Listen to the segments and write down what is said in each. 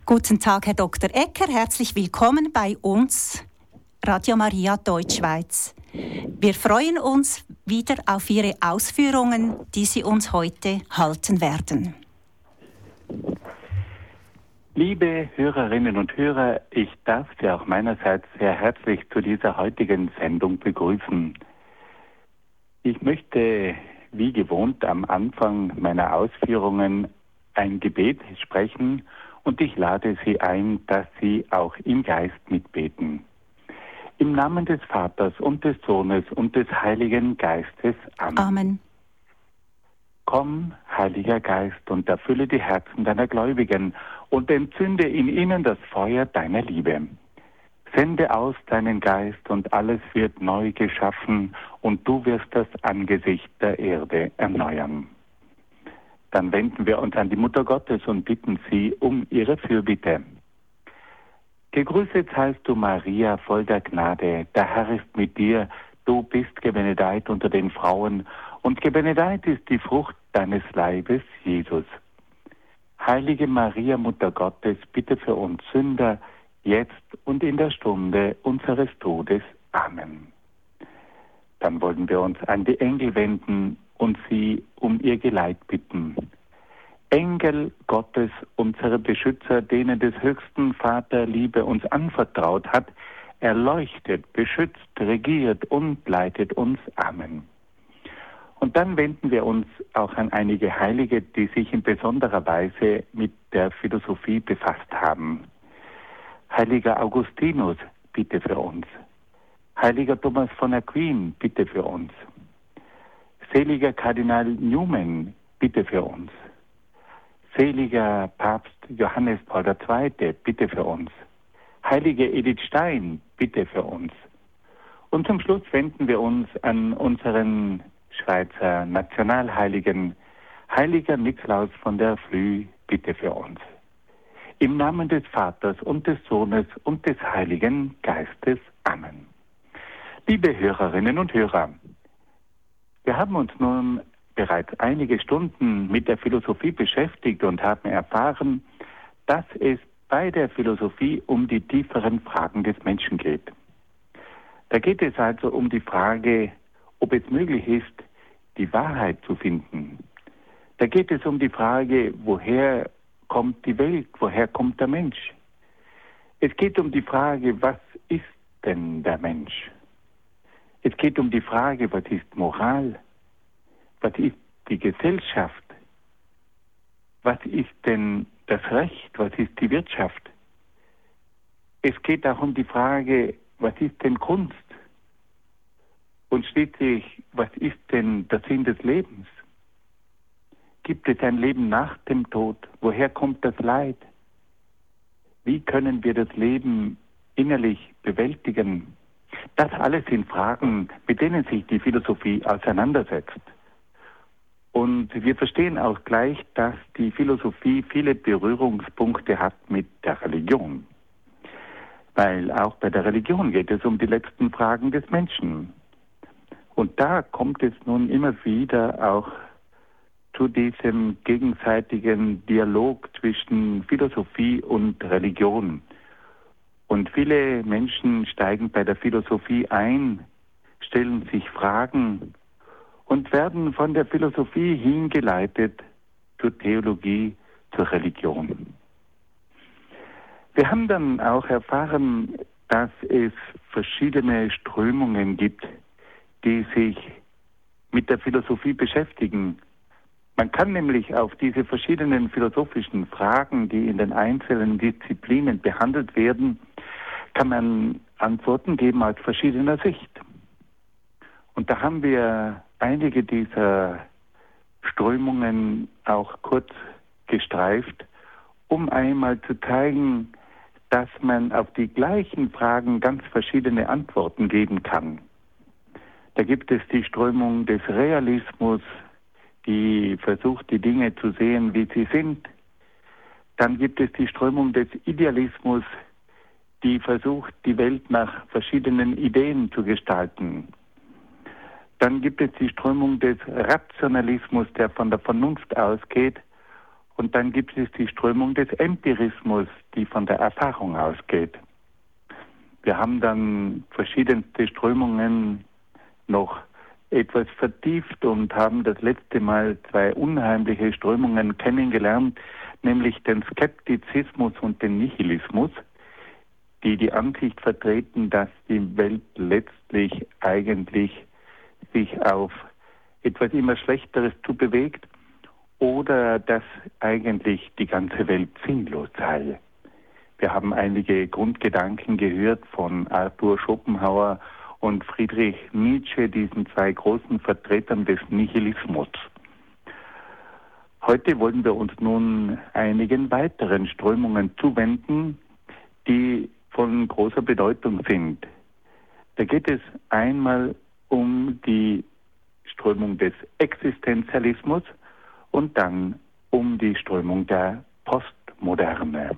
Guten Tag, Herr Dr. Ecker. Herzlich willkommen bei uns, Radio Maria Deutschschweiz. Wir freuen uns wieder auf Ihre Ausführungen, die Sie uns heute halten werden. Liebe Hörerinnen und Hörer, ich darf Sie auch meinerseits sehr herzlich zu dieser heutigen Sendung begrüßen. Ich möchte, wie gewohnt, am Anfang meiner Ausführungen ein Gebet sprechen und ich lade Sie ein, dass Sie auch im Geist mitbeten. Im Namen des Vaters und des Sohnes und des Heiligen Geistes. Amen. Amen. Komm, Heiliger Geist, und erfülle die Herzen deiner Gläubigen und entzünde in ihnen das Feuer deiner Liebe. Sende aus deinen Geist und alles wird neu geschaffen und du wirst das Angesicht der Erde erneuern. Dann wenden wir uns an die Mutter Gottes und bitten sie um ihre Fürbitte. Gegrüßet seist du, Maria, voll der Gnade, der Herr ist mit dir, du bist gebenedeit unter den Frauen und gebenedeit ist die Frucht deines Leibes, Jesus. Heilige Maria, Mutter Gottes, bitte für uns Sünder, jetzt und in der Stunde unseres Todes. Amen. Dann wollen wir uns an die Engel wenden und sie um ihr Geleit bitten. Engel Gottes, unsere Beschützer, denen des höchsten Vater Liebe uns anvertraut hat, erleuchtet, beschützt, regiert und leitet uns. Amen. Und dann wenden wir uns auch an einige Heilige, die sich in besonderer Weise mit der Philosophie befasst haben. Heiliger Augustinus, bitte für uns. Heiliger Thomas von Aquin, bitte für uns. Seliger Kardinal Newman, bitte für uns. Seliger Papst Johannes Paul II., bitte für uns. Heilige Edith Stein, bitte für uns. Und zum Schluss wenden wir uns an unseren Schweizer Nationalheiligen, Heiliger Nikolaus von der Flüe, bitte für uns. Im Namen des Vaters und des Sohnes und des Heiligen Geistes. Amen. Liebe Hörerinnen und Hörer, wir haben uns nun bereits einige Stunden mit der Philosophie beschäftigt und haben erfahren, dass es bei der Philosophie um die tieferen Fragen des Menschen geht. Da geht es also um die Frage, ob es möglich ist, die Wahrheit zu finden. Da geht es um die Frage, woher kommt die Welt, woher kommt der Mensch? Es geht um die Frage, was ist denn der Mensch? Es geht um die Frage, was ist Moral? Was ist die Gesellschaft? Was ist denn das Recht? Was ist die Wirtschaft? Es geht auch um die Frage, was ist denn Kunst? Und schließlich, was ist denn der Sinn des Lebens? Gibt es ein Leben nach dem Tod? Woher kommt das Leid? Wie können wir das Leben innerlich bewältigen? Das alles sind Fragen, mit denen sich die Philosophie auseinandersetzt. Und wir verstehen auch gleich, dass die Philosophie viele Berührungspunkte hat mit der Religion. Weil auch bei der Religion geht es um die letzten Fragen des Menschen. Und da kommt es nun immer wieder auch zu diesem gegenseitigen Dialog zwischen Philosophie und Religion. Und viele Menschen steigen bei der Philosophie ein, stellen sich Fragen und werden von der Philosophie hingeleitet zur Theologie, zur Religion. Wir haben dann auch erfahren, dass es verschiedene Strömungen gibt, die sich mit der Philosophie beschäftigen. Man kann nämlich auf diese verschiedenen philosophischen Fragen, die in den einzelnen Disziplinen behandelt werden, kann man Antworten geben aus verschiedener Sicht. Und da haben wir einige dieser Strömungen auch kurz gestreift, um einmal zu zeigen, dass man auf die gleichen Fragen ganz verschiedene Antworten geben kann. Da gibt es die Strömung des Realismus, die versucht, die Dinge zu sehen, wie sie sind. Dann gibt es die Strömung des Idealismus, die versucht, die Welt nach verschiedenen Ideen zu gestalten. Dann gibt es die Strömung des Rationalismus, der von der Vernunft ausgeht Und dann gibt es die Strömung des Empirismus, die von der Erfahrung ausgeht. Wir haben dann verschiedenste Strömungen noch etwas vertieft und haben das letzte Mal zwei unheimliche Strömungen kennengelernt, nämlich den Skeptizismus und den Nihilismus, die die Ansicht vertreten, dass die Welt letztlich eigentlich sich auf etwas immer Schlechteres zubewegt oder dass eigentlich die ganze Welt sinnlos sei. Wir haben einige Grundgedanken gehört von Arthur Schopenhauer und Friedrich Nietzsche, diesen zwei großen Vertretern des Nihilismus. Heute wollen wir uns nun einigen weiteren Strömungen zuwenden, die von großer Bedeutung sind. Da geht es einmal um die Strömung des Existenzialismus und dann um die Strömung der Postmoderne.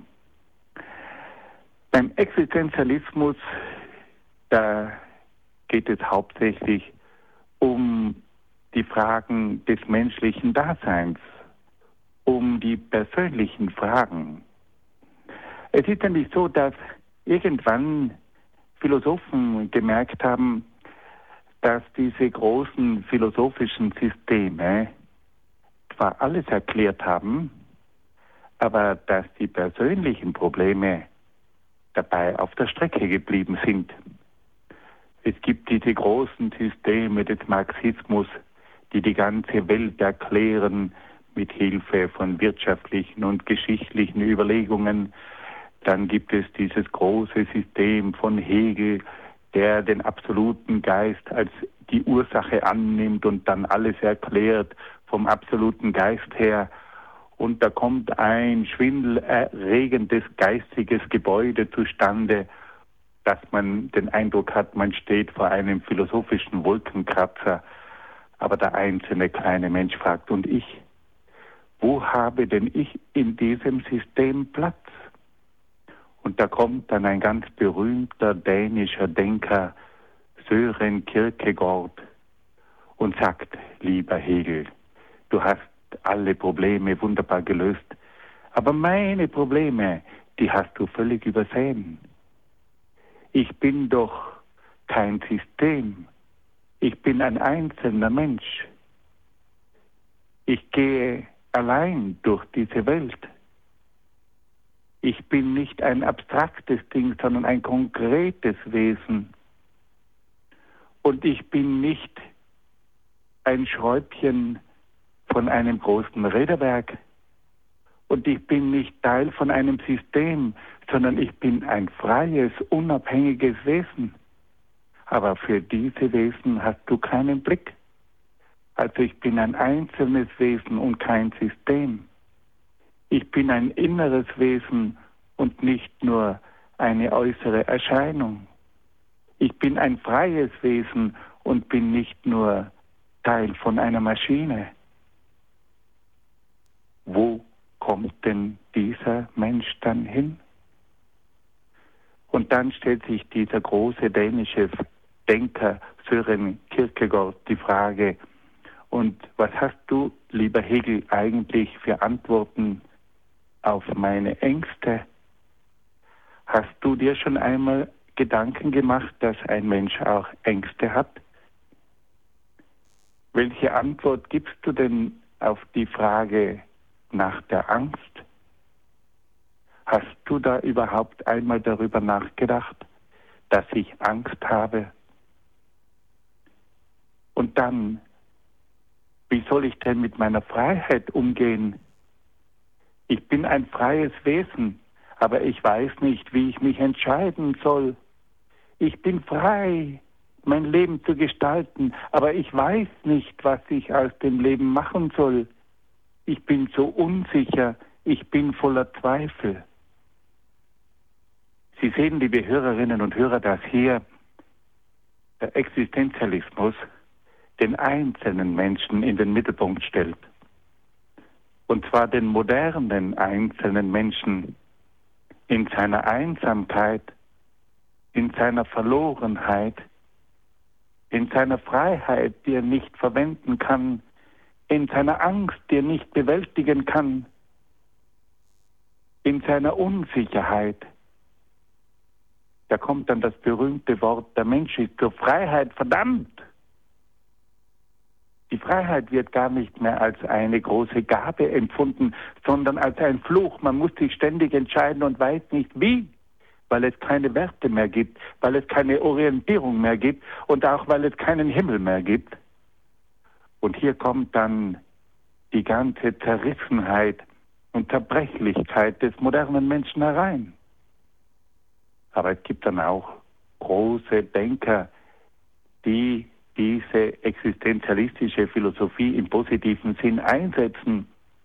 Beim Existenzialismus, da geht es hauptsächlich um die Fragen des menschlichen Daseins, um die persönlichen Fragen. Es ist nämlich so, dass irgendwann Philosophen gemerkt haben, dass diese großen philosophischen Systeme zwar alles erklärt haben, aber dass die persönlichen Probleme dabei auf der Strecke geblieben sind. Es gibt diese großen Systeme des Marxismus, die die ganze Welt erklären mit Hilfe von wirtschaftlichen und geschichtlichen Überlegungen. Dann gibt es dieses große System von Hegel, der den absoluten Geist als die Ursache annimmt und dann alles erklärt vom absoluten Geist her. Und da kommt ein schwindelerregendes geistiges Gebäude zustande, dass man den Eindruck hat, man steht vor einem philosophischen Wolkenkratzer. Aber der einzelne kleine Mensch fragt, und ich? Wo habe denn ich in diesem System Platz? Und da kommt dann ein ganz berühmter dänischer Denker, Søren Kierkegaard, und sagt, lieber Hegel, du hast alle Probleme wunderbar gelöst, aber meine Probleme, die hast du völlig übersehen. Ich bin doch kein System. Ich bin ein einzelner Mensch. Ich gehe allein durch diese Welt. Ich bin nicht ein abstraktes Ding, sondern ein konkretes Wesen. Und ich bin nicht ein Schräubchen von einem großen Räderwerk. Und ich bin nicht Teil von einem System, sondern ich bin ein freies, unabhängiges Wesen. Aber für diese Wesen hast du keinen Blick. Also ich bin ein einzelnes Wesen und kein System. Ich bin ein inneres Wesen und nicht nur eine äußere Erscheinung. Ich bin ein freies Wesen und bin nicht nur Teil von einer Maschine. Wo kommt denn dieser Mensch dann hin? Und dann stellt sich dieser große dänische Denker Søren Kierkegaard die Frage, und was hast du, lieber Hegel, eigentlich für Antworten auf meine Ängste? Hast du dir schon einmal Gedanken gemacht, dass ein Mensch auch Ängste hat? Welche Antwort gibst du denn auf die Frage nach der Angst? Hast du da überhaupt einmal darüber nachgedacht, dass ich Angst habe? Und dann, wie soll ich denn mit meiner Freiheit umgehen? Ich bin ein freies Wesen, aber ich weiß nicht, wie ich mich entscheiden soll. Ich bin frei, mein Leben zu gestalten, aber ich weiß nicht, was ich aus dem Leben machen soll. Ich bin so unsicher, ich bin voller Zweifel. Sie sehen, liebe Hörerinnen und Hörer, dass hier der Existenzialismus den einzelnen Menschen in den Mittelpunkt stellt. Und zwar den modernen einzelnen Menschen in seiner Einsamkeit, in seiner Verlorenheit, in seiner Freiheit, die er nicht verwenden kann, in seiner Angst, die er nicht bewältigen kann, in seiner Unsicherheit. Da kommt dann das berühmte Wort, der Mensch ist zur Freiheit verdammt. Die Freiheit wird gar nicht mehr als eine große Gabe empfunden, sondern als ein Fluch. Man muss sich ständig entscheiden und weiß nicht wie, weil es keine Werte mehr gibt, weil es keine Orientierung mehr gibt und auch weil es keinen Himmel mehr gibt. Und hier kommt dann die ganze Zerrissenheit und Zerbrechlichkeit des modernen Menschen herein. Aber es gibt dann auch große Denker, die diese existenzialistische Philosophie im positiven Sinn einsetzen.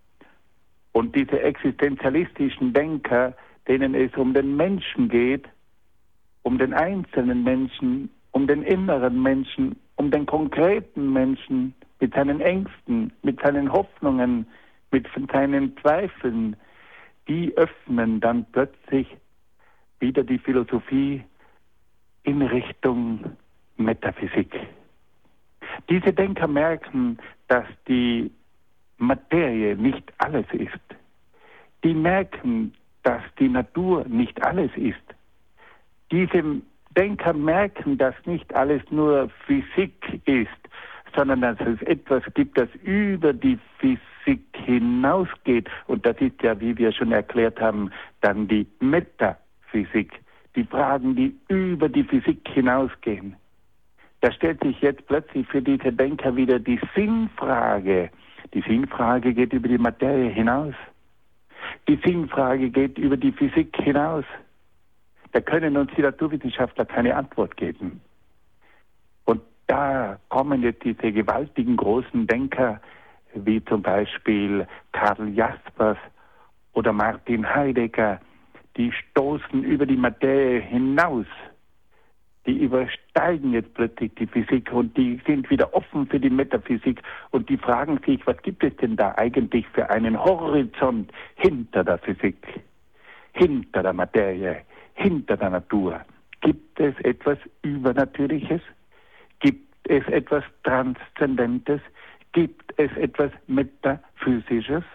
Und diese existenzialistischen Denker, denen es um den Menschen geht, um den einzelnen Menschen, um den inneren Menschen, um den konkreten Menschen mit seinen Ängsten, mit seinen Hoffnungen, mit seinen Zweifeln, die öffnen dann plötzlich wieder die Philosophie in Richtung Metaphysik. Diese Denker merken, dass die Materie nicht alles ist. Die merken, dass die Natur nicht alles ist. Diese Denker merken, dass nicht alles nur Physik ist, sondern dass es etwas gibt, das über die Physik hinausgeht. Und das ist ja, wie wir schon erklärt haben, dann die Metaphysik. Die Fragen, die über die Physik hinausgehen. Da stellt sich jetzt plötzlich für diese Denker wieder die Sinnfrage. Die Sinnfrage geht über die Materie hinaus. Die Sinnfrage geht über die Physik hinaus. Da können uns die Naturwissenschaftler keine Antwort geben. Und da kommen jetzt diese gewaltigen großen Denker, wie zum Beispiel Karl Jaspers oder Martin Heidegger, die stoßen über die Materie hinaus. Die übersteigen jetzt plötzlich die Physik und die sind wieder offen für die Metaphysik und die fragen sich, was gibt es denn da eigentlich für einen Horizont hinter der Physik, hinter der Materie, hinter der Natur? Gibt es etwas Übernatürliches? Gibt es etwas Transzendentes? Gibt es etwas Metaphysisches?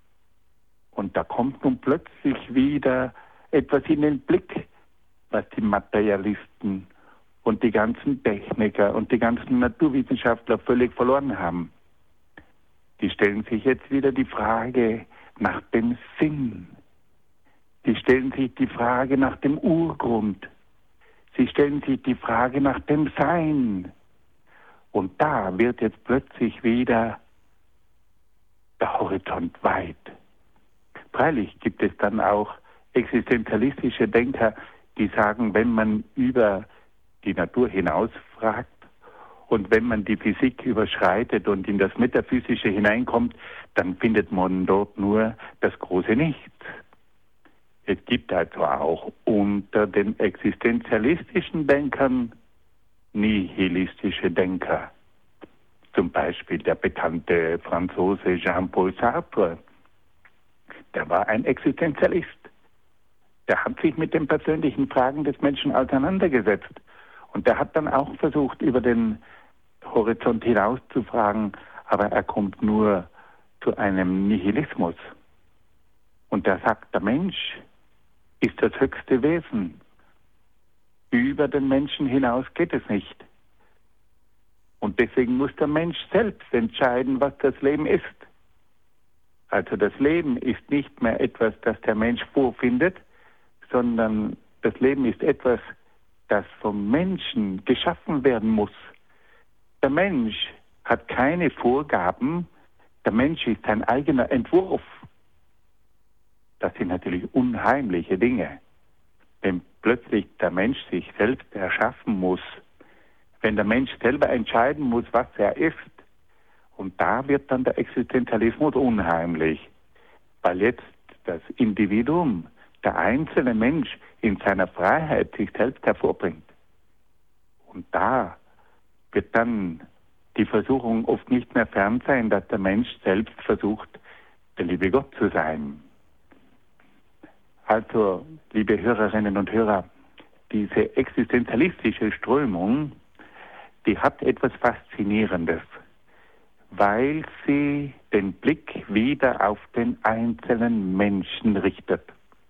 Und da kommt nun plötzlich wieder etwas in den Blick, was die Materialisten und die ganzen Techniker und die ganzen Naturwissenschaftler völlig verloren haben. Die stellen sich jetzt wieder die Frage nach dem Sinn. Sie stellen sich die Frage nach dem Urgrund. Sie stellen sich die Frage nach dem Sein. Und da wird jetzt plötzlich wieder der Horizont weit. Freilich gibt es dann auch existenzialistische Denker, die sagen, wenn man über die Natur hinaus fragt und wenn man die Physik überschreitet und in das Metaphysische hineinkommt, dann findet man dort nur das große Nichts. Es gibt also auch unter den existenzialistischen Denkern nihilistische Denker. Zum Beispiel der bekannte Franzose Jean-Paul Sartre. Der war ein Existenzialist. Der hat sich mit den persönlichen Fragen des Menschen auseinandergesetzt. Und der hat dann auch versucht, über den Horizont hinaus zu fragen, aber er kommt nur zu einem Nihilismus. Und der sagt, der Mensch ist das höchste Wesen. Über den Menschen hinaus geht es nicht. Und deswegen muss der Mensch selbst entscheiden, was das Leben ist. Also das Leben ist nicht mehr etwas, das der Mensch vorfindet, sondern das Leben ist etwas, das vom Menschen geschaffen werden muss. Der Mensch hat keine Vorgaben, der Mensch ist sein eigener Entwurf. Das sind natürlich unheimliche Dinge. Wenn plötzlich der Mensch sich selbst erschaffen muss, wenn der Mensch selber entscheiden muss, was er ist, und da wird dann der Existenzialismus unheimlich, weil jetzt das Individuum, der einzelne Mensch in seiner Freiheit sich selbst hervorbringt. Und da wird dann die Versuchung oft nicht mehr fern sein, dass der Mensch selbst versucht, der liebe Gott zu sein. Also, liebe Hörerinnen und Hörer, diese existenzialistische Strömung, die hat etwas Faszinierendes, weil sie den Blick wieder auf den einzelnen Menschen richtet.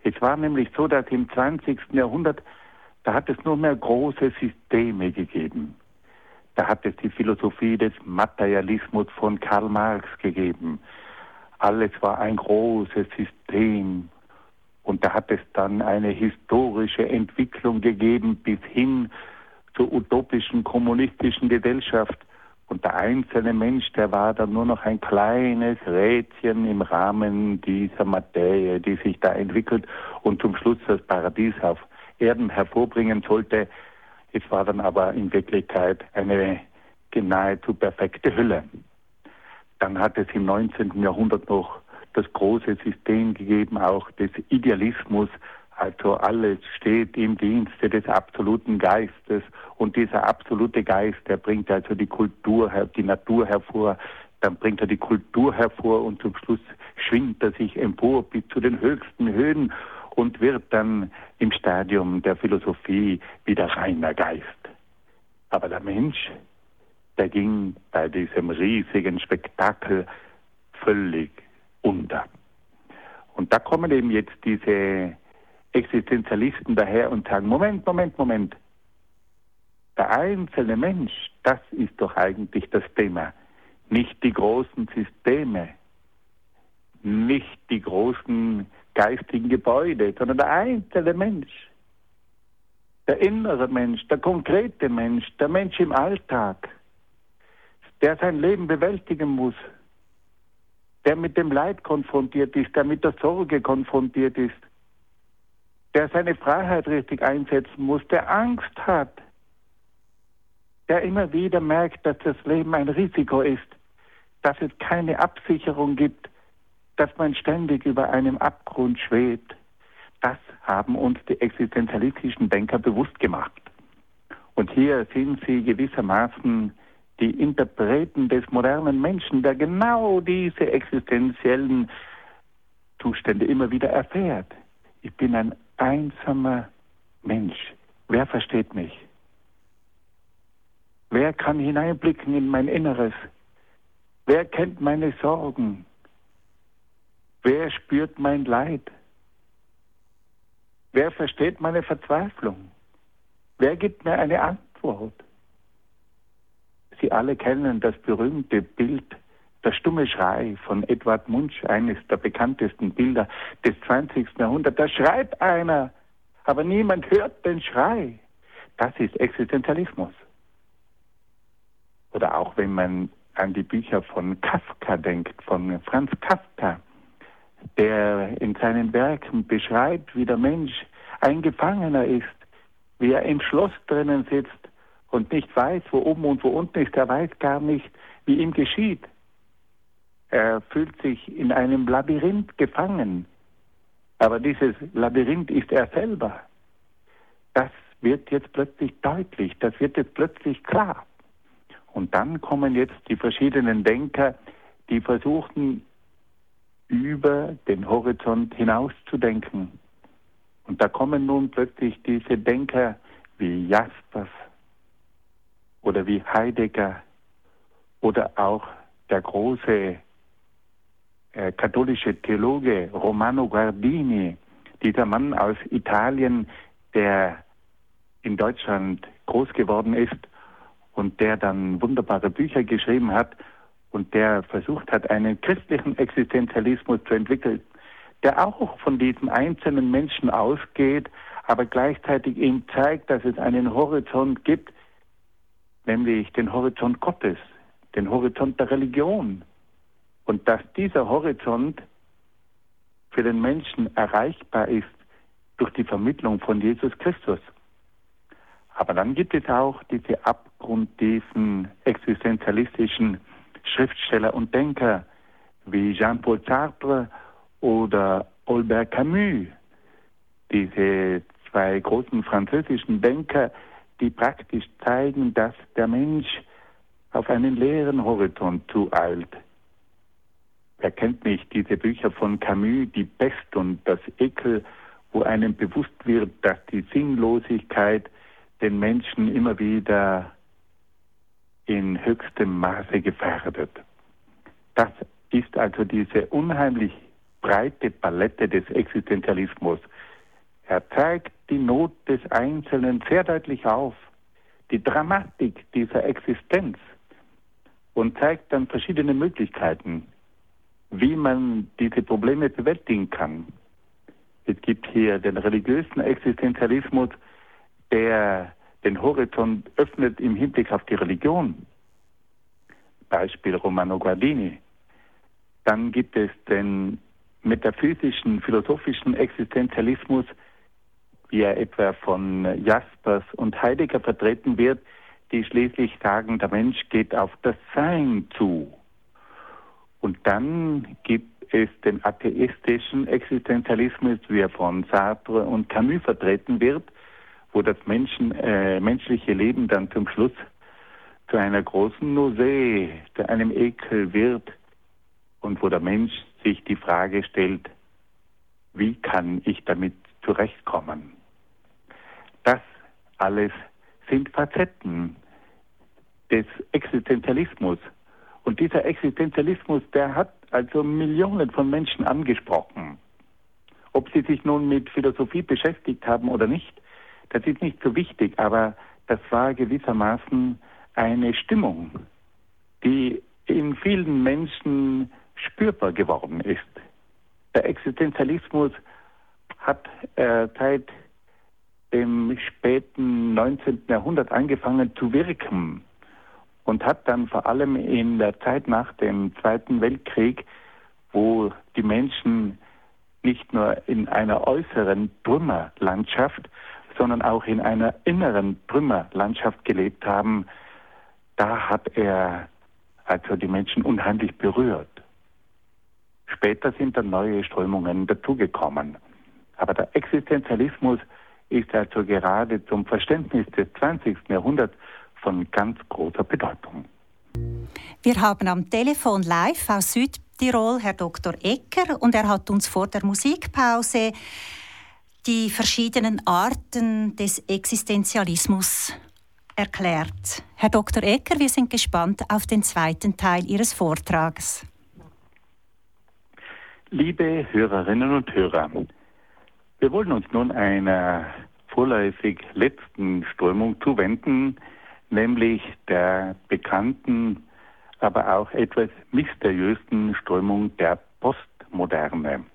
Es war nämlich so, dass im 20. Jahrhundert, da hat es nur mehr große Systeme gegeben. Da hat es die Philosophie des Materialismus von Karl Marx gegeben. Alles war ein großes System. Und da hat es dann eine historische Entwicklung gegeben bis hin zur utopischen kommunistischen Gesellschaft. Und der einzelne Mensch, der war dann nur noch ein kleines Rädchen im Rahmen dieser Materie, die sich da entwickelt und zum Schluss das Paradies auf Erden hervorbringen sollte. Es war dann aber in Wirklichkeit eine nahezu perfekte Hülle. Dann hat es im 19. Jahrhundert noch das große System gegeben, auch des Idealismus. Also alles steht im Dienste des absoluten Geistes. Und dieser absolute Geist, der bringt also die Kultur, die Natur hervor. Dann bringt er die Kultur hervor und zum Schluss schwingt er sich empor bis zu den höchsten Höhen und wird dann im Stadium der Philosophie wieder reiner Geist. Aber der Mensch, der ging bei diesem riesigen Spektakel völlig unter. Und da kommen eben jetzt diese Existenzialisten daher und sagen, Moment. Der einzelne Mensch, das ist doch eigentlich das Thema. Nicht die großen Systeme, nicht die großen geistigen Gebäude, sondern der einzelne Mensch. Der innere Mensch, der konkrete Mensch, der Mensch im Alltag, der sein Leben bewältigen muss, der mit dem Leid konfrontiert ist, der mit der Sorge konfrontiert ist, der seine Freiheit richtig einsetzen muss, der Angst hat, der immer wieder merkt, dass das Leben ein Risiko ist, dass es keine Absicherung gibt, dass man ständig über einem Abgrund schwebt. Das haben uns die existenzialistischen Denker bewusst gemacht. Und hier sind sie gewissermaßen die Interpreten des modernen Menschen, der genau diese existenziellen Zustände immer wieder erfährt. Ich bin ein einsamer Mensch. Wer versteht mich? Wer kann hineinblicken in mein Inneres? Wer kennt meine Sorgen? Wer spürt mein Leid? Wer versteht meine Verzweiflung? Wer gibt mir eine Antwort? Sie alle kennen das berühmte Bild, der stumme Schrei von Edvard Munch, eines der bekanntesten Bilder des 20. Jahrhunderts. Da schreit einer, aber niemand hört den Schrei. Das ist Existenzialismus. Oder auch wenn man an die Bücher von Kafka denkt, von Franz Kafka, der in seinen Werken beschreibt, wie der Mensch ein Gefangener ist, wie er im Schloss drinnen sitzt und nicht weiß, wo oben und wo unten ist. Er weiß gar nicht, wie ihm geschieht. Er fühlt sich in einem Labyrinth gefangen. Aber dieses Labyrinth ist er selber. Das wird jetzt plötzlich deutlich, das wird jetzt plötzlich klar. Und dann kommen jetzt die verschiedenen Denker, die versuchen, über den Horizont hinauszudenken. Und da kommen nun plötzlich diese Denker wie Jaspers oder wie Heidegger oder auch der große katholische Theologe Romano Guardini, dieser Mann aus Italien, der in Deutschland groß geworden ist und der dann wunderbare Bücher geschrieben hat und der versucht hat, einen christlichen Existenzialismus zu entwickeln, der auch von diesem einzelnen Menschen ausgeht, aber gleichzeitig ihm zeigt, dass es einen Horizont gibt, nämlich den Horizont Gottes, den Horizont der Religion. Und dass dieser Horizont für den Menschen erreichbar ist durch die Vermittlung von Jesus Christus. Aber dann gibt es auch diese abgrundtiefen existenzialistischen Schriftsteller und Denker wie Jean-Paul Sartre oder Albert Camus, diese zwei großen französischen Denker, die praktisch zeigen, dass der Mensch auf einen leeren Horizont zueilt. Wer kennt nicht diese Bücher von Camus, die Pest und das Ekel, wo einem bewusst wird, dass die Sinnlosigkeit den Menschen immer wieder in höchstem Maße gefährdet. Das ist also diese unheimlich breite Palette des Existenzialismus. Er zeigt die Not des Einzelnen sehr deutlich auf, die Dramatik dieser Existenz und zeigt dann verschiedene Möglichkeiten, wie man diese Probleme bewältigen kann. Es gibt hier den religiösen Existenzialismus, der den Horizont öffnet im Hinblick auf die Religion. Beispiel Romano Guardini. Dann gibt es den metaphysischen, philosophischen Existenzialismus, wie er etwa von Jaspers und Heidegger vertreten wird, die schließlich sagen, der Mensch geht auf das Sein zu. Und dann gibt es den atheistischen Existenzialismus, wie er von Sartre und Camus vertreten wird, wo das menschliche Leben dann zum Schluss zu einer großen Nausee, zu einem Ekel wird und wo der Mensch sich die Frage stellt, wie kann ich damit zurechtkommen? Das alles sind Facetten des Existenzialismus. Und dieser Existenzialismus, der hat also Millionen von Menschen angesprochen. Ob sie sich nun mit Philosophie beschäftigt haben oder nicht, das ist nicht so wichtig, aber das war gewissermaßen eine Stimmung, die in vielen Menschen spürbar geworden ist. Der Existenzialismus hat seit dem späten 19. Jahrhundert angefangen zu wirken und hat dann vor allem in der Zeit nach dem Zweiten Weltkrieg, wo die Menschen nicht nur in einer äußeren Trümmerlandschaft, sondern auch in einer inneren Trümmerlandschaft gelebt haben, da hat er also die Menschen unheimlich berührt. Später sind dann neue Strömungen dazugekommen. Aber der Existenzialismus ist also gerade zum Verständnis des 20. Jahrhunderts von ganz großer Bedeutung. Wir haben am Telefon live aus Südtirol Herr Dr. Ecker und er hat uns vor der Musikpause die verschiedenen Arten des Existenzialismus erklärt. Herr Dr. Ecker, wir sind gespannt auf den zweiten Teil Ihres Vortrags. Liebe Hörerinnen und Hörer, wir wollen uns nun einer vorläufig letzten Strömung zuwenden, nämlich der bekannten, aber auch etwas mysteriösen Strömung der Postmoderne.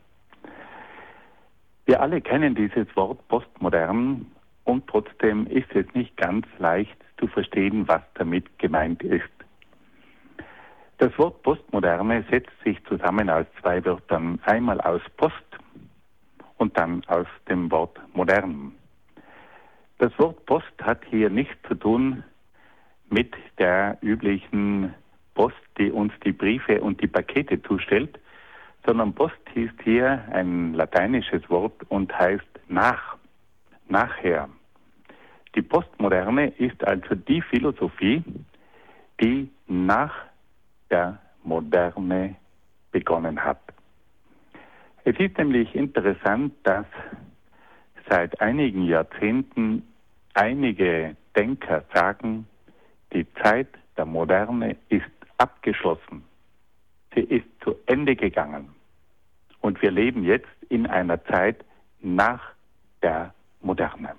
Wir alle kennen dieses Wort Postmodern und trotzdem ist es nicht ganz leicht zu verstehen, was damit gemeint ist. Das Wort Postmoderne setzt sich zusammen aus zwei Wörtern, einmal aus Post und dann aus dem Wort modern. Das Wort Post hat hier nichts zu tun mit der üblichen Post, die uns die Briefe und die Pakete zustellt, sondern Post ist hier ein lateinisches Wort und heißt nachher. Die Postmoderne ist also die Philosophie, die nach der Moderne begonnen hat. Es ist nämlich interessant, dass seit einigen Jahrzehnten einige Denker sagen, die Zeit der Moderne ist abgeschlossen. Sie ist zu Ende gegangen. Und wir leben jetzt in einer Zeit nach der Moderne.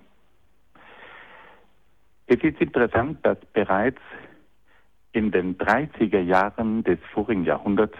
Es ist interessant, dass bereits in den 30er Jahren des vorigen Jahrhunderts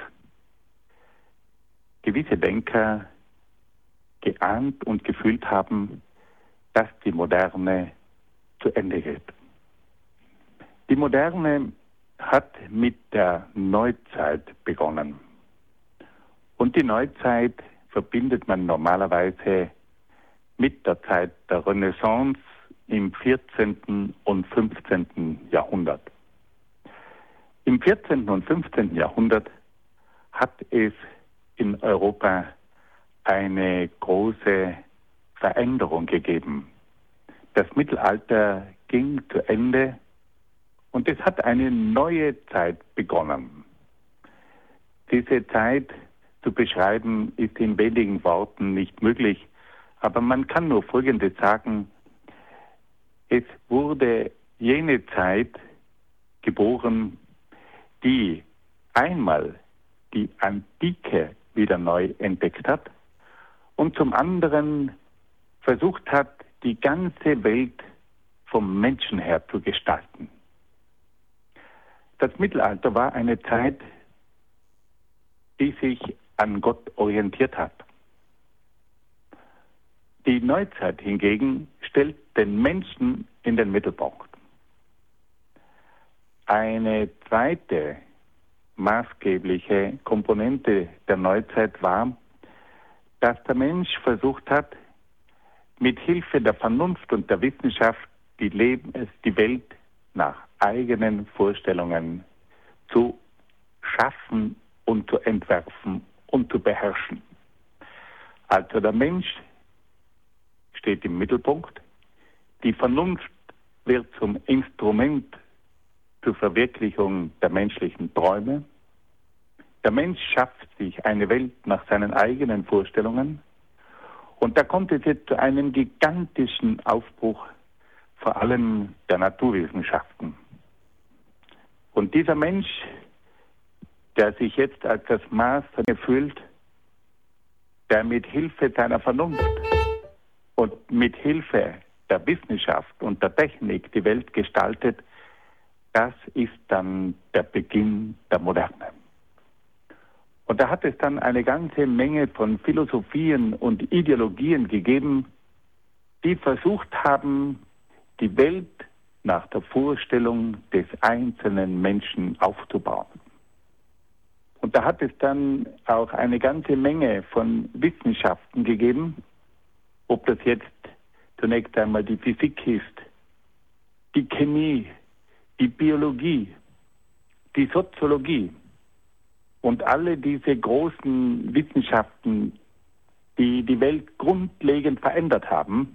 gewisse Denker geahnt und gefühlt haben, dass die Moderne zu Ende geht. Die Moderne hat mit der Neuzeit begonnen. Und die Neuzeit verbindet man normalerweise mit der Zeit der Renaissance im 14. und 15. Jahrhundert. Im 14. und 15. Jahrhundert hat es in Europa eine große Veränderung gegeben. Das Mittelalter ging zu Ende und es hat eine neue Zeit begonnen. Diese Zeit zu beschreiben ist in wenigen Worten nicht möglich, aber man kann nur Folgendes sagen: Es wurde jene Zeit geboren, die einmal die antike wieder neu entdeckt hat und zum anderen versucht hat, die ganze Welt vom Menschen her zu gestalten. Das Mittelalter war eine Zeit, die sich an Gott orientiert hat. Die Neuzeit hingegen stellt den Menschen in den Mittelpunkt. Eine zweite maßgebliche Komponente der Neuzeit war, dass der Mensch versucht hat, mit Hilfe der Vernunft und der Wissenschaft die Welt nach eigenen Vorstellungen zu schaffen und zu entwerfen und zu beherrschen. Also der Mensch steht im Mittelpunkt. Die Vernunft wird zum Instrument zur Verwirklichung der menschlichen Träume. Der Mensch schafft sich eine Welt nach seinen eigenen Vorstellungen. Und da kommt es jetzt zu einem gigantischen Aufbruch, vor allem der Naturwissenschaften. Und dieser Mensch, der sich jetzt als das Maß fühlt, der mit Hilfe seiner Vernunft und mit Hilfe der Wissenschaft und der Technik die Welt gestaltet, das ist dann der Beginn der Moderne. Und da hat es dann eine ganze Menge von Philosophien und Ideologien gegeben, die versucht haben, die Welt nach der Vorstellung des einzelnen Menschen aufzubauen. Und da hat es dann auch eine ganze Menge von Wissenschaften gegeben, ob das jetzt zunächst einmal die Physik ist, die Chemie, die Biologie, die Soziologie und alle diese großen Wissenschaften, die die Welt grundlegend verändert haben.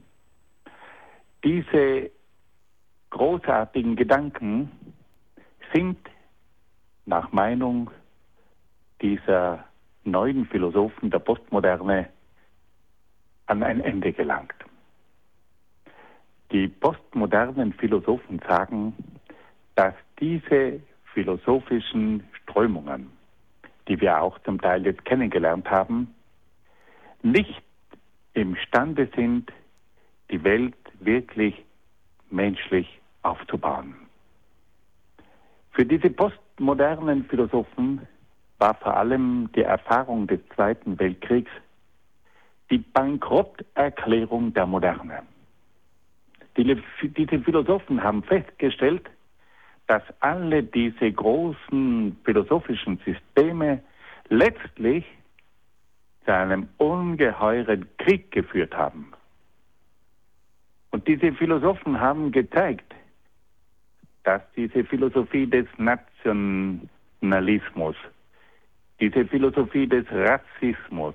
Diese großartigen Gedanken sind nach Meinung dieser neuen Philosophen der Postmoderne an ein Ende gelangt. Die postmodernen Philosophen sagen, dass diese philosophischen Strömungen, die wir auch zum Teil jetzt kennengelernt haben, nicht imstande sind, die Welt wirklich menschlich aufzubauen. Für diese postmodernen Philosophen war vor allem die Erfahrung des Zweiten Weltkriegs die Bankrotterklärung der Moderne. Diese Philosophen haben festgestellt, dass alle diese großen philosophischen Systeme letztlich zu einem ungeheuren Krieg geführt haben. Und diese Philosophen haben gezeigt, dass diese Philosophie des Nationalismus, diese Philosophie des Rassismus,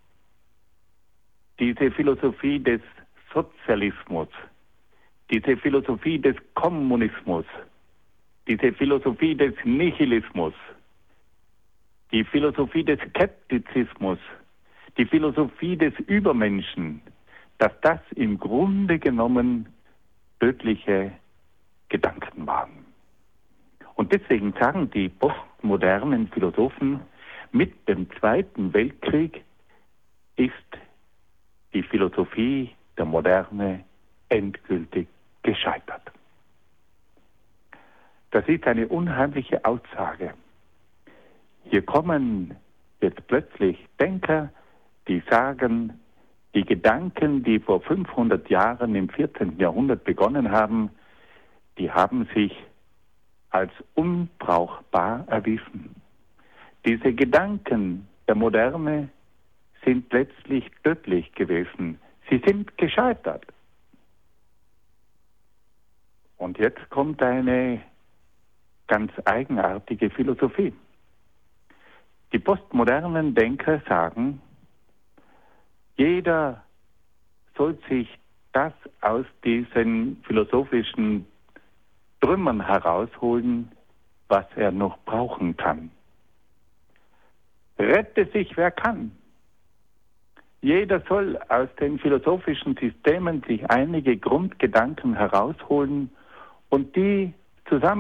diese Philosophie des Sozialismus, diese Philosophie des Kommunismus, diese Philosophie des Nihilismus, die Philosophie des Skeptizismus, die Philosophie des Übermenschen, dass das im Grunde genommen tödliche Gedanken waren. Und deswegen sagen die postmodernen Philosophen, mit dem Zweiten Weltkrieg ist die Philosophie der Moderne endgültig gescheitert. Das ist eine unheimliche Aussage. Hier kommen jetzt plötzlich Denker, die sagen, die Gedanken, die vor 500 Jahren im 14. Jahrhundert begonnen haben, die haben sich als unbrauchbar erwiesen. Diese Gedanken der Moderne sind letztlich tödlich gewesen. Sie sind gescheitert. Und jetzt kommt eine ganz eigenartige Philosophie. Die postmodernen Denker sagen, jeder soll sich das aus diesen philosophischen Trümmern herausholen, was er noch brauchen kann. Rette sich, wer kann. Jeder soll aus den philosophischen Systemen sich einige Grundgedanken herausholen und die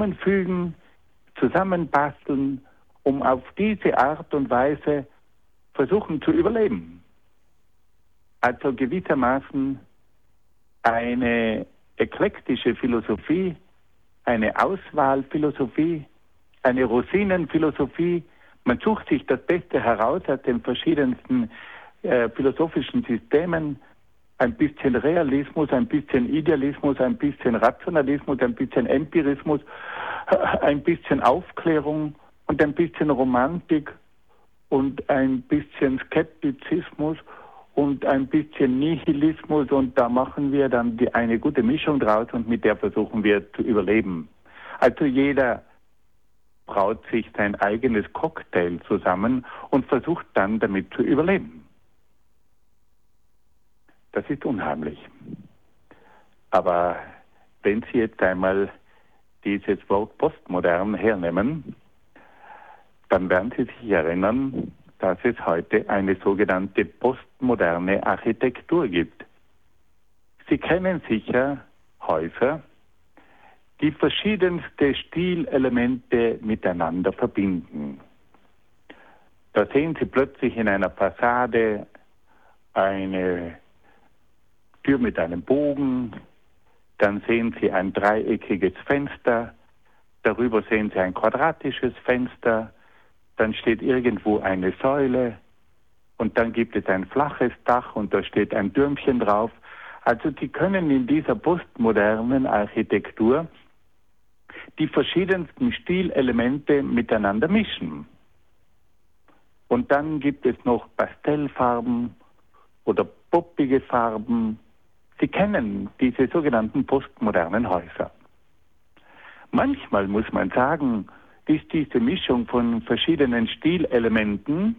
zusammenfügen, zusammenbasteln, um auf diese Art und Weise versuchen zu überleben. Also gewissermaßen eine eklektische Philosophie, eine Auswahlphilosophie, eine Rosinenphilosophie. Man sucht sich das Beste heraus aus den verschiedensten philosophischen Systemen. Ein bisschen Realismus, ein bisschen Idealismus, ein bisschen Rationalismus, ein bisschen Empirismus, ein bisschen Aufklärung und ein bisschen Romantik und ein bisschen Skeptizismus und ein bisschen Nihilismus, und da machen wir dann eine gute Mischung draus und mit der versuchen wir zu überleben. Also jeder braut sich sein eigenes Cocktail zusammen und versucht dann damit zu überleben. Das ist unheimlich. Aber wenn Sie jetzt einmal dieses Wort postmodern hernehmen, dann werden Sie sich erinnern, dass es heute eine sogenannte postmoderne Architektur gibt. Sie kennen sicher Häuser, die verschiedenste Stilelemente miteinander verbinden. Da sehen Sie plötzlich in einer Fassade eine Tür mit einem Bogen, dann sehen Sie ein dreieckiges Fenster, darüber sehen Sie ein quadratisches Fenster, dann steht irgendwo eine Säule und dann gibt es ein flaches Dach und da steht ein Türmchen drauf. Also Sie können in dieser postmodernen Architektur die verschiedensten Stilelemente miteinander mischen. Und dann gibt es noch Pastellfarben oder poppige Farben. Sie kennen diese sogenannten postmodernen Häuser. Manchmal muss man sagen, ist diese Mischung von verschiedenen Stilelementen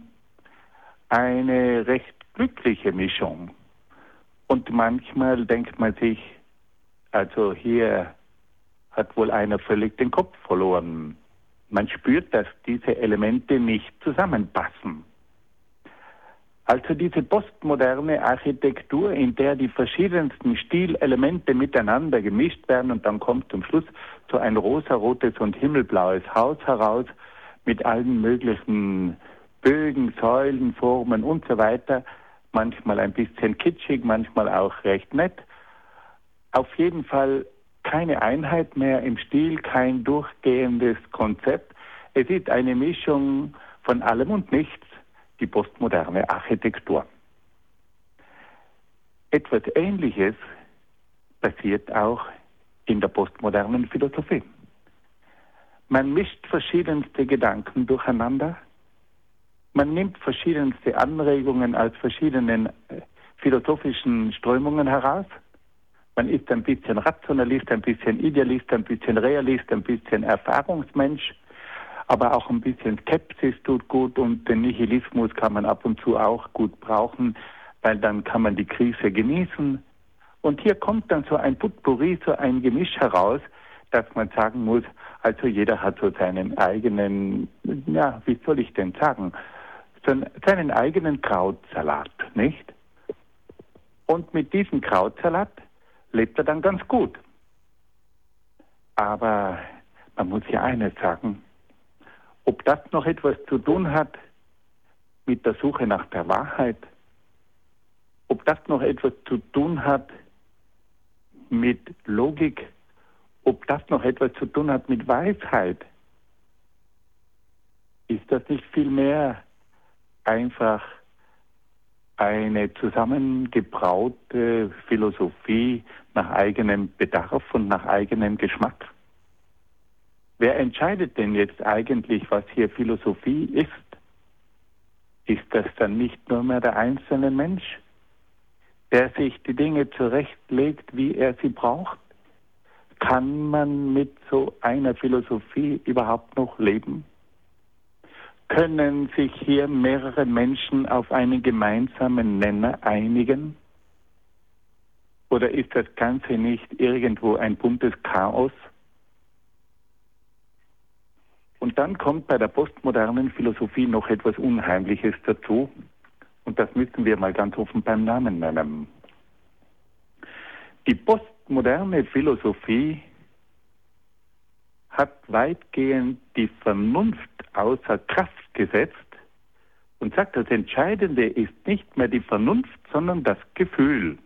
eine recht glückliche Mischung. Und manchmal denkt man sich, also hier hat wohl einer völlig den Kopf verloren. Man spürt, dass diese Elemente nicht zusammenpassen. Also diese postmoderne Architektur, in der die verschiedensten Stilelemente miteinander gemischt werden und dann kommt zum Schluss so ein rosarotes und himmelblaues Haus heraus mit allen möglichen Bögen, Säulen, Formen und so weiter. Manchmal ein bisschen kitschig, manchmal auch recht nett. Auf jeden Fall keine Einheit mehr im Stil, kein durchgehendes Konzept. Es ist eine Mischung von allem und nichts. Die postmoderne Architektur. Etwas Ähnliches passiert auch in der postmodernen Philosophie. Man mischt verschiedenste Gedanken durcheinander. Man nimmt verschiedenste Anregungen aus verschiedenen philosophischen Strömungen heraus. Man ist ein bisschen Rationalist, ein bisschen Idealist, ein bisschen Realist, ein bisschen Erfahrungsmensch. Aber auch ein bisschen Skepsis tut gut und den Nihilismus kann man ab und zu auch gut brauchen, weil dann kann man die Krise genießen. Und hier kommt dann so ein Potpourri, so ein Gemisch heraus, dass man sagen muss, also jeder hat so seinen eigenen, ja, wie soll ich denn sagen, seinen eigenen Krautsalat, nicht? Und mit diesem Krautsalat lebt er dann ganz gut. Aber man muss ja eines sagen, ob das noch etwas zu tun hat mit der Suche nach der Wahrheit, ob das noch etwas zu tun hat mit Logik, ob das noch etwas zu tun hat mit Weisheit, ist das nicht vielmehr einfach eine zusammengebraute Philosophie nach eigenem Bedarf und nach eigenem Geschmack? Wer entscheidet denn jetzt eigentlich, was hier Philosophie ist? Ist das dann nicht nur mehr der einzelne Mensch, der sich die Dinge zurechtlegt, wie er sie braucht? Kann man mit so einer Philosophie überhaupt noch leben? Können sich hier mehrere Menschen auf einen gemeinsamen Nenner einigen? Oder ist das Ganze nicht irgendwo ein buntes Chaos? Und dann kommt bei der postmodernen Philosophie noch etwas Unheimliches dazu. Und das müssen wir mal ganz offen beim Namen nennen. Die postmoderne Philosophie hat weitgehend die Vernunft außer Kraft gesetzt und sagt, das Entscheidende ist nicht mehr die Vernunft, sondern das Gefühl.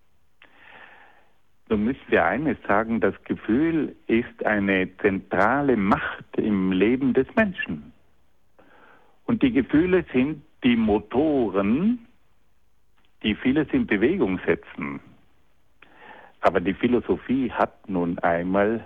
Nun müssen wir eines sagen, das Gefühl ist eine zentrale Macht im Leben des Menschen. Und die Gefühle sind die Motoren, die vieles in Bewegung setzen. Aber die Philosophie hat nun einmal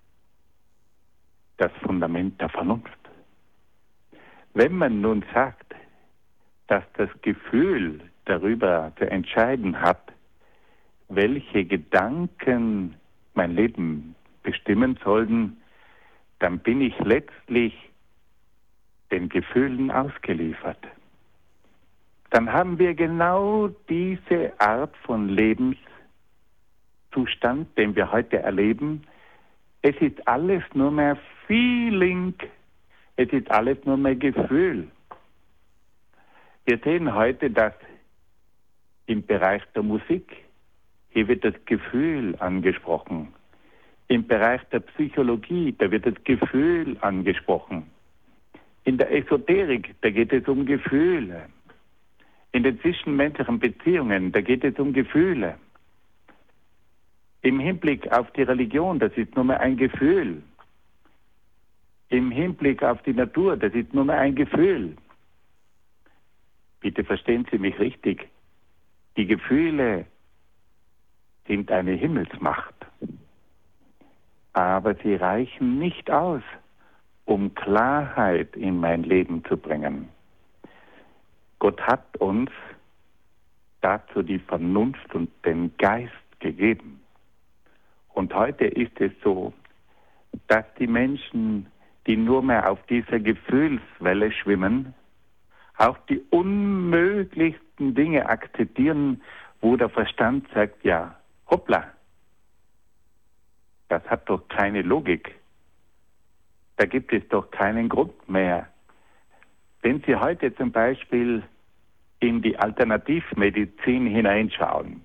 das Fundament der Vernunft. Wenn man nun sagt, dass das Gefühl darüber zu entscheiden hat, welche Gedanken mein Leben bestimmen sollten, dann bin ich letztlich den Gefühlen ausgeliefert. Dann haben wir genau diese Art von Lebenszustand, den wir heute erleben. Es ist alles nur mehr Feeling, es ist alles nur mehr Gefühl. Wir sehen heute, dass im Bereich der Musik, hier wird das Gefühl angesprochen. Im Bereich der Psychologie, da wird das Gefühl angesprochen. In der Esoterik, da geht es um Gefühle. In den zwischenmenschlichen Beziehungen, da geht es um Gefühle. Im Hinblick auf die Religion, das ist nur mehr ein Gefühl. Im Hinblick auf die Natur, das ist nur mehr ein Gefühl. Bitte verstehen Sie mich richtig. Die Gefühle sind eine Himmelsmacht. Aber sie reichen nicht aus, um Klarheit in mein Leben zu bringen. Gott hat uns dazu die Vernunft und den Geist gegeben. Und heute ist es so, dass die Menschen, die nur mehr auf dieser Gefühlswelle schwimmen, auch die unmöglichsten Dinge akzeptieren, wo der Verstand sagt, ja, hoppla, das hat doch keine Logik. Da gibt es doch keinen Grund mehr. Wenn Sie heute zum Beispiel in die Alternativmedizin hineinschauen,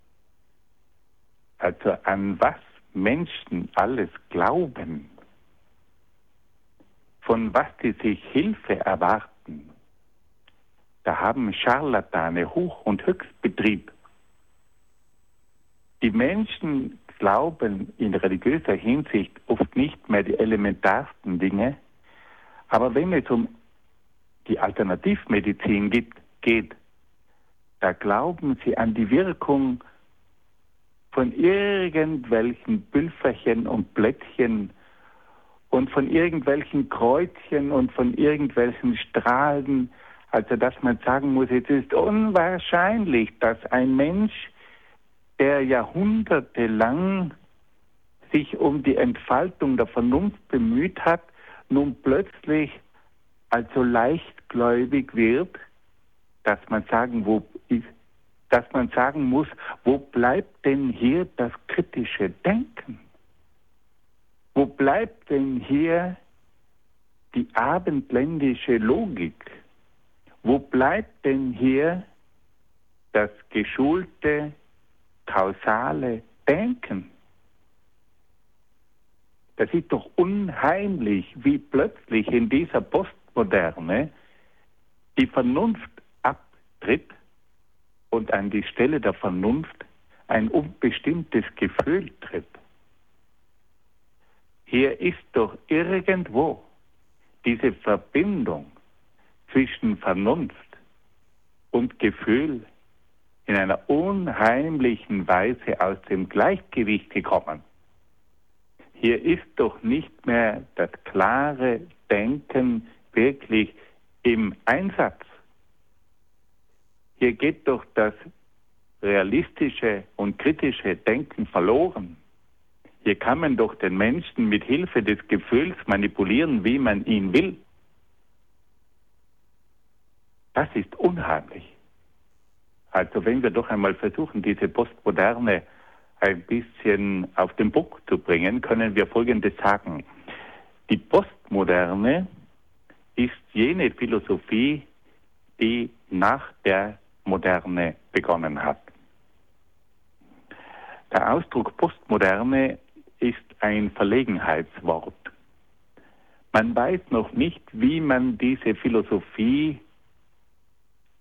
also an was Menschen alles glauben, von was sie sich Hilfe erwarten, da haben Scharlatane Hoch- und Höchstbetrieb. Die Menschen glauben in religiöser Hinsicht oft nicht mehr die elementarsten Dinge, aber wenn es um die Alternativmedizin geht, da glauben sie an die Wirkung von irgendwelchen Pülferchen und Blättchen und von irgendwelchen Kreuzchen und von irgendwelchen Strahlen, also dass man sagen muss, es ist unwahrscheinlich, dass ein Mensch, der jahrhundertelang sich um die Entfaltung der Vernunft bemüht hat, nun plötzlich also leichtgläubig wird, dass man sagen muss, wo bleibt denn hier das kritische Denken? Wo bleibt denn hier die abendländische Logik? Wo bleibt denn hier das geschulte, kausale Denken? Das ist doch unheimlich, wie plötzlich in dieser Postmoderne die Vernunft abtritt und an die Stelle der Vernunft ein unbestimmtes Gefühl tritt. Hier ist doch irgendwo diese Verbindung zwischen Vernunft und Gefühl in einer unheimlichen Weise aus dem Gleichgewicht gekommen. Hier ist doch nicht mehr das klare Denken wirklich im Einsatz. Hier geht doch das realistische und kritische Denken verloren. Hier kann man doch den Menschen mit Hilfe des Gefühls manipulieren, wie man ihn will. Das ist unheimlich. Also wenn wir doch einmal versuchen, diese Postmoderne ein bisschen auf den Bock zu bringen, können wir Folgendes sagen. Die Postmoderne ist jene Philosophie, die nach der Moderne begonnen hat. Der Ausdruck Postmoderne ist ein Verlegenheitswort. Man weiß noch nicht, wie man diese Philosophie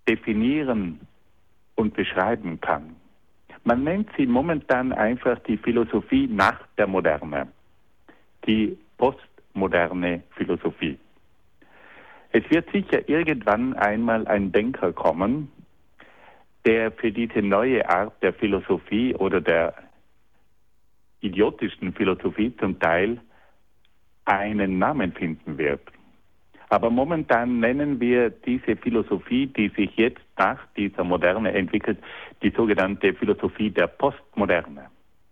definieren und beschreiben kann. Man nennt sie momentan einfach die Philosophie nach der Moderne, die postmoderne Philosophie. Es wird sicher irgendwann einmal ein Denker kommen, der für diese neue Art der Philosophie oder der idiotischen Philosophie zum Teil einen Namen finden wird. Aber momentan nennen wir diese Philosophie, die sich jetzt nach dieser Moderne entwickelt, die sogenannte Philosophie der Postmoderne.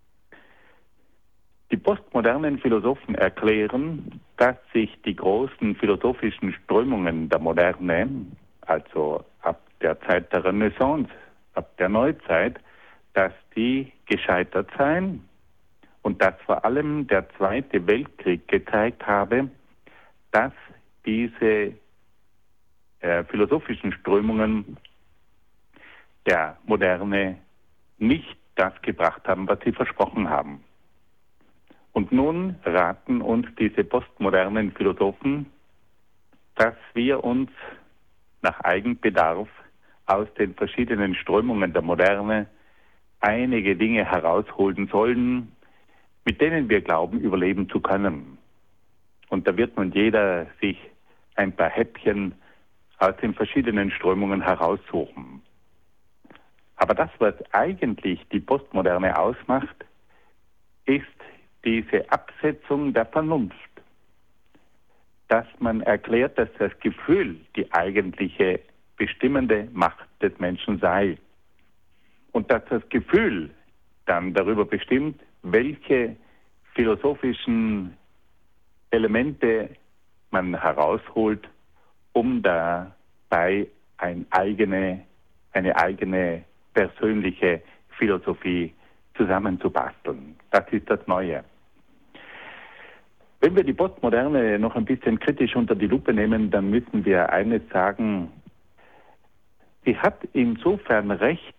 Die postmodernen Philosophen erklären, dass sich die großen philosophischen Strömungen der Moderne, also ab der Zeit der Renaissance, ab der Neuzeit, dass die gescheitert seien und dass vor allem der Zweite Weltkrieg gezeigt habe, dass diese philosophischen Strömungen der Moderne nicht das gebracht haben, was sie versprochen haben. Und nun raten uns diese postmodernen Philosophen, dass wir uns nach Eigenbedarf aus den verschiedenen Strömungen der Moderne einige Dinge herausholen sollen, mit denen wir glauben, überleben zu können. Und da wird nun jeder sich ein paar Häppchen aus den verschiedenen Strömungen heraussuchen. Aber das, was eigentlich die Postmoderne ausmacht, ist diese Absetzung der Vernunft. Dass man erklärt, dass das Gefühl die eigentliche bestimmende Macht des Menschen sei. Und dass das Gefühl dann darüber bestimmt, welche philosophischen Elemente man herausholt, um dabei eine eigene persönliche Philosophie zusammenzubasteln. Das ist das Neue. Wenn wir die Postmoderne noch ein bisschen kritisch unter die Lupe nehmen, dann müssen wir eines sagen: Sie hat insofern recht,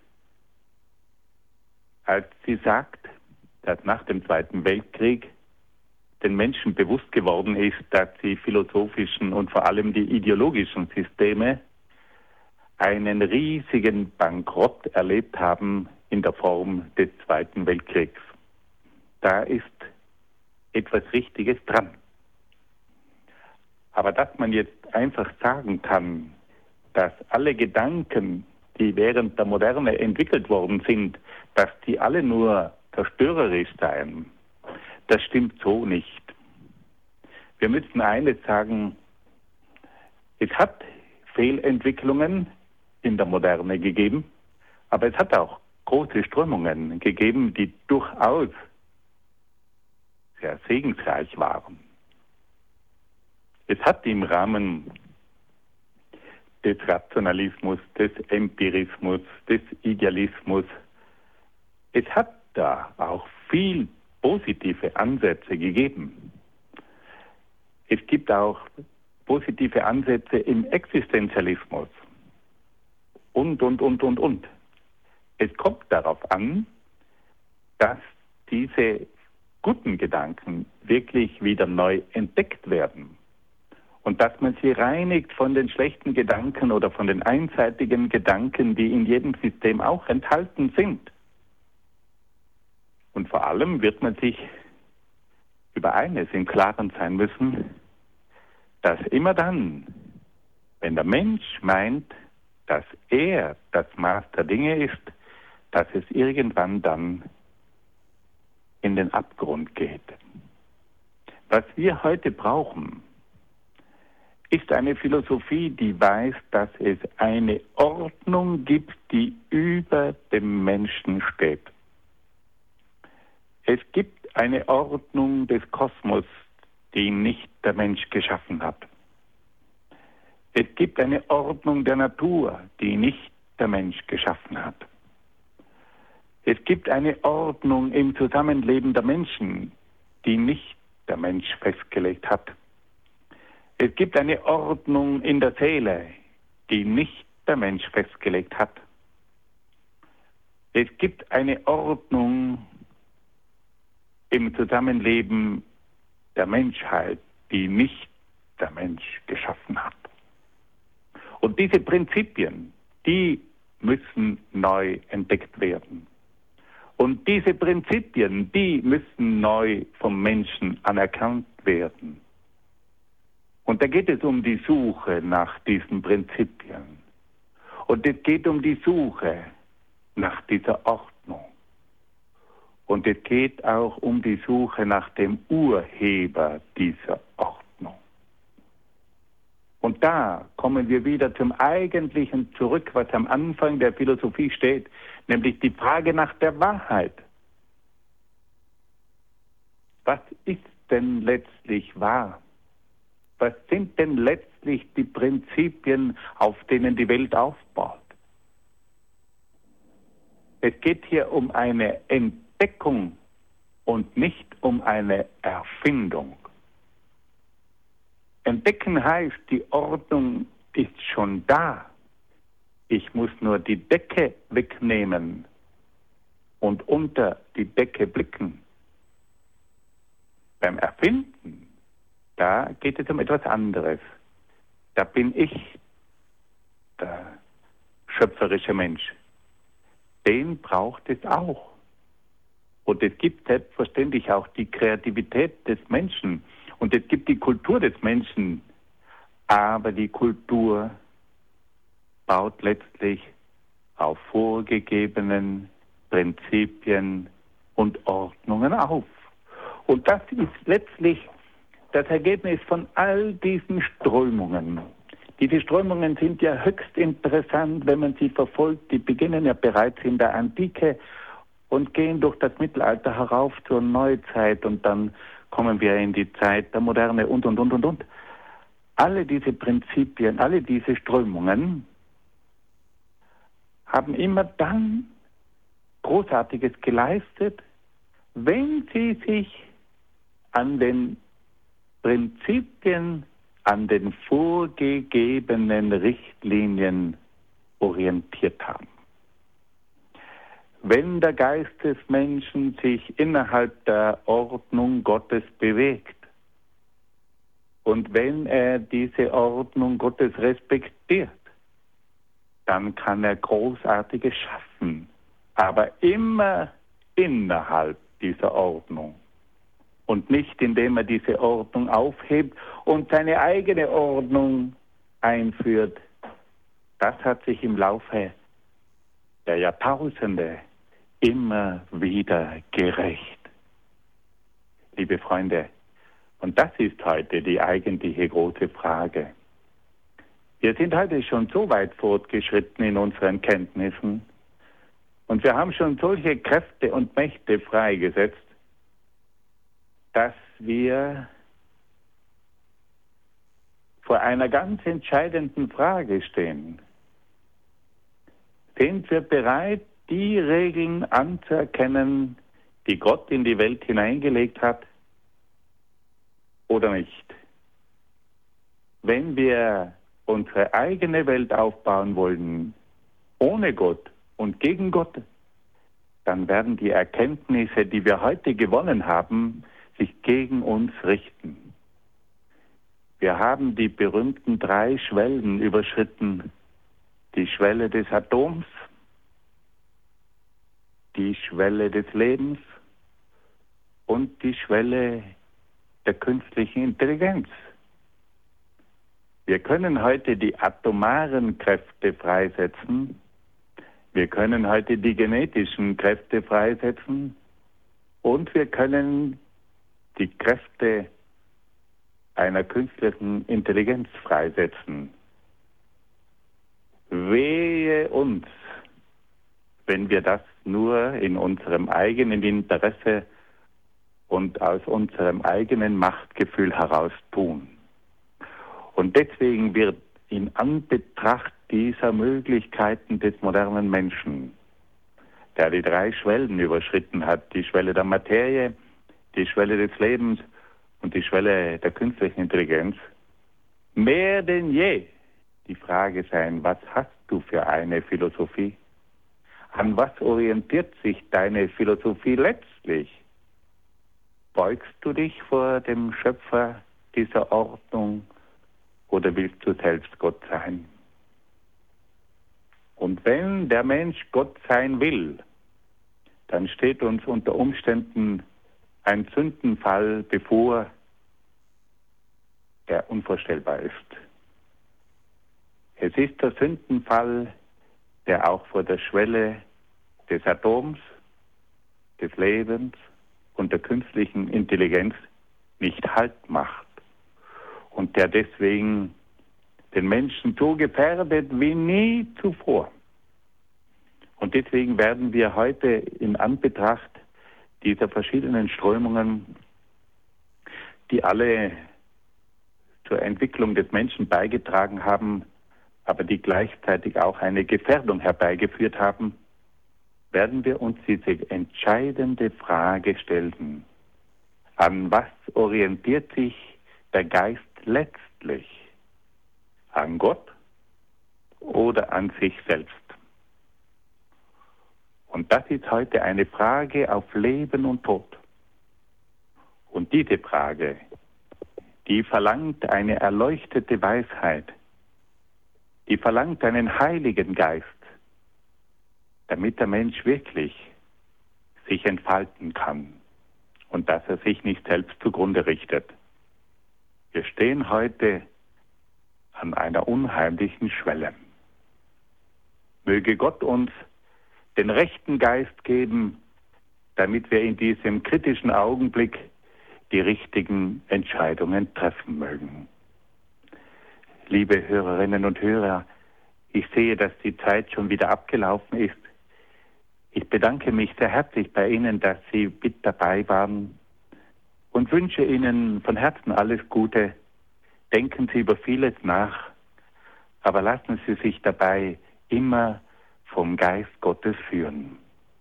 als sie sagt, dass nach dem Zweiten Weltkrieg den Menschen bewusst geworden ist, dass die philosophischen und vor allem die ideologischen Systeme einen riesigen Bankrott erlebt haben in der Form des Zweiten Weltkriegs. Da ist etwas Richtiges dran. Aber dass man jetzt einfach sagen kann, dass alle Gedanken, die während der Moderne entwickelt worden sind, dass die alle nur zerstörerisch seien, das stimmt so nicht. Wir müssen eines sagen: Es hat Fehlentwicklungen in der Moderne gegeben, aber es hat auch große Strömungen gegeben, die durchaus sehr segensreich waren. Es hat im Rahmen des Rationalismus, des Empirismus, des Idealismus, es hat da auch viel positive Ansätze gegeben. Es gibt auch positive Ansätze im Existenzialismus und. Es kommt darauf an, dass diese guten Gedanken wirklich wieder neu entdeckt werden und dass man sie reinigt von den schlechten Gedanken oder von den einseitigen Gedanken, die in jedem System auch enthalten sind. Und vor allem wird man sich über eines im Klaren sein müssen, dass immer dann, wenn der Mensch meint, dass er das Maß der Dinge ist, dass es irgendwann dann in den Abgrund geht. Was wir heute brauchen, ist eine Philosophie, die weiß, dass es eine Ordnung gibt, die über dem Menschen steht. Es gibt eine Ordnung des Kosmos, die nicht der Mensch geschaffen hat. Es gibt eine Ordnung der Natur, die nicht der Mensch geschaffen hat. Es gibt eine Ordnung im Zusammenleben der Menschen, die nicht der Mensch festgelegt hat. Es gibt eine Ordnung in der Seele, die nicht der Mensch festgelegt hat. Es gibt eine Ordnung im Zusammenleben der Menschheit, die nicht der Mensch geschaffen hat. Und diese Prinzipien, die müssen neu entdeckt werden. Und diese Prinzipien, die müssen neu vom Menschen anerkannt werden. Und da geht es um die Suche nach diesen Prinzipien. Und es geht um die Suche nach dieser Ordnung. Und es geht auch um die Suche nach dem Urheber dieser Ordnung. Und da kommen wir wieder zum Eigentlichen zurück, was am Anfang der Philosophie steht, nämlich die Frage nach der Wahrheit. Was ist denn letztlich wahr? Was sind denn letztlich die Prinzipien, auf denen die Welt aufbaut? Es geht hier um eine Entdeckung und nicht um eine Erfindung. Entdecken heißt, die Ordnung ist schon da. Ich muss nur die Decke wegnehmen und unter die Decke blicken. Beim Erfinden, da geht es um etwas anderes. Da bin ich der schöpferische Mensch. Den braucht es auch. Und es gibt selbstverständlich auch die Kreativität des Menschen. Und es gibt die Kultur des Menschen. Aber die Kultur baut letztlich auf vorgegebenen Prinzipien und Ordnungen auf. Und das ist letztlich das Ergebnis von all diesen Strömungen. Diese Strömungen sind ja höchst interessant, wenn man sie verfolgt. Die beginnen ja bereits in der Antike und gehen durch das Mittelalter herauf zur Neuzeit und dann kommen wir in die Zeit der Moderne und. Alle diese Prinzipien, alle diese Strömungen haben immer dann Großartiges geleistet, wenn sie sich an den Prinzipien, an den vorgegebenen Richtlinien orientiert haben. Wenn der Geist des Menschen sich innerhalb der Ordnung Gottes bewegt und wenn er diese Ordnung Gottes respektiert, dann kann er Großartiges schaffen, aber immer innerhalb dieser Ordnung und nicht indem er diese Ordnung aufhebt und seine eigene Ordnung einführt. Das hat sich im Laufe der Jahrtausende immer wieder gerecht. Liebe Freunde, und das ist heute die eigentliche große Frage. Wir sind heute schon so weit fortgeschritten in unseren Kenntnissen und wir haben schon solche Kräfte und Mächte freigesetzt, dass wir vor einer ganz entscheidenden Frage stehen. Sind wir bereit, die Regeln anzuerkennen, die Gott in die Welt hineingelegt hat, oder nicht? Wenn wir unsere eigene Welt aufbauen wollen, ohne Gott und gegen Gott, dann werden die Erkenntnisse, die wir heute gewonnen haben, sich gegen uns richten. Wir haben die berühmten 3 Schwellen überschritten. Die Schwelle des Atoms, die Schwelle des Lebens und die Schwelle der künstlichen Intelligenz. Wir können heute die atomaren Kräfte freisetzen, wir können heute die genetischen Kräfte freisetzen und wir können die Kräfte einer künstlichen Intelligenz freisetzen. Wehe uns, wenn wir das nur in unserem eigenen Interesse und aus unserem eigenen Machtgefühl heraus tun. Und deswegen wird in Anbetracht dieser Möglichkeiten des modernen Menschen, der die 3 Schwellen überschritten hat, die Schwelle der Materie, die Schwelle des Lebens und die Schwelle der künstlichen Intelligenz, mehr denn je die Frage sein, was hast du für eine Philosophie? An was orientiert sich deine Philosophie letztlich? Beugst du dich vor dem Schöpfer dieser Ordnung oder willst du selbst Gott sein? Und wenn der Mensch Gott sein will, dann steht uns unter Umständen ein Sündenfall bevor, der unvorstellbar ist. Es ist der Sündenfall, der auch vor der Schwelle des Atoms, des Lebens und der künstlichen Intelligenz nicht Halt macht und der deswegen den Menschen so gefährdet wie nie zuvor. Und deswegen werden wir heute in Anbetracht dieser verschiedenen Strömungen, die alle zur Entwicklung des Menschen beigetragen haben, aber die gleichzeitig auch eine Gefährdung herbeigeführt haben, werden wir uns diese entscheidende Frage stellen: An was orientiert sich der Geist letztlich? An Gott oder an sich selbst? Und das ist heute eine Frage auf Leben und Tod. Und diese Frage, die verlangt eine erleuchtete Weisheit, die verlangt einen Heiligen Geist, damit der Mensch wirklich sich entfalten kann und dass er sich nicht selbst zugrunde richtet. Wir stehen heute an einer unheimlichen Schwelle. Möge Gott uns den rechten Geist geben, damit wir in diesem kritischen Augenblick die richtigen Entscheidungen treffen mögen. Liebe Hörerinnen und Hörer, ich sehe, dass die Zeit schon wieder abgelaufen ist. Ich bedanke mich sehr herzlich bei Ihnen, dass Sie mit dabei waren und wünsche Ihnen von Herzen alles Gute. Denken Sie über vieles nach, aber lassen Sie sich dabei immer vom Geist Gottes führen.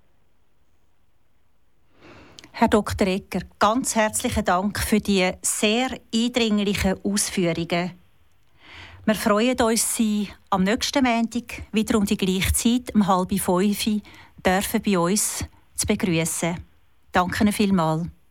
Herr Dr. Egger, ganz herzlichen Dank für die sehr eindringlichen Ausführungen. Wir freuen uns, Sie am nächsten Montag wieder um die gleiche Zeit, um 4:30, dürfen bei uns zu begrüßen. Danke vielmals.